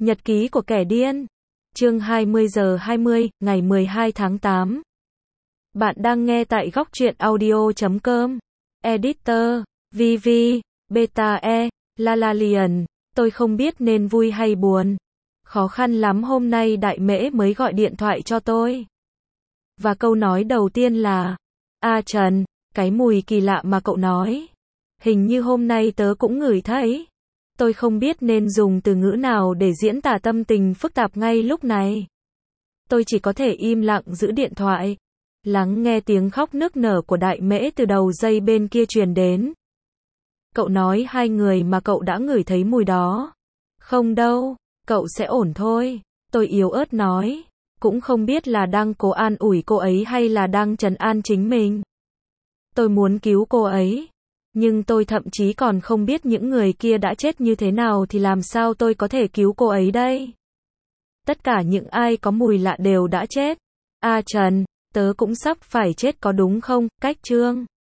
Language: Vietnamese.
Nhật ký của kẻ điên. Chương 20 giờ 20, ngày 12 tháng 8. Bạn đang nghe tại góc truyện audio.com. Editor, VV, Beta E, Lalalian. Tôi không biết nên vui hay buồn. Khó khăn lắm hôm nay Đại Mễ mới gọi điện thoại cho tôi. Và câu nói đầu tiên là: "A Trần, cái mùi kỳ lạ mà cậu nói. Hình như hôm nay tớ cũng ngửi thấy." Tôi không biết nên dùng từ ngữ nào để diễn tả tâm tình phức tạp ngay lúc này. Tôi chỉ có thể im lặng giữ điện thoại, lắng nghe tiếng khóc nức nở của Đại Mễ từ đầu dây bên kia truyền đến. "Cậu nói hai người mà cậu đã ngửi thấy mùi đó." "Không đâu, cậu sẽ ổn thôi." Tôi yếu ớt nói, cũng không biết là đang cố an ủi cô ấy hay là đang trấn an chính mình. Tôi muốn cứu cô ấy, nhưng tôi thậm chí còn không biết những người kia đã chết như thế nào thì làm sao tôi có thể cứu cô ấy đây? Tất cả những ai có mùi lạ đều đã chết. A Trần, tớ cũng sắp phải chết có đúng không? Cách Trương.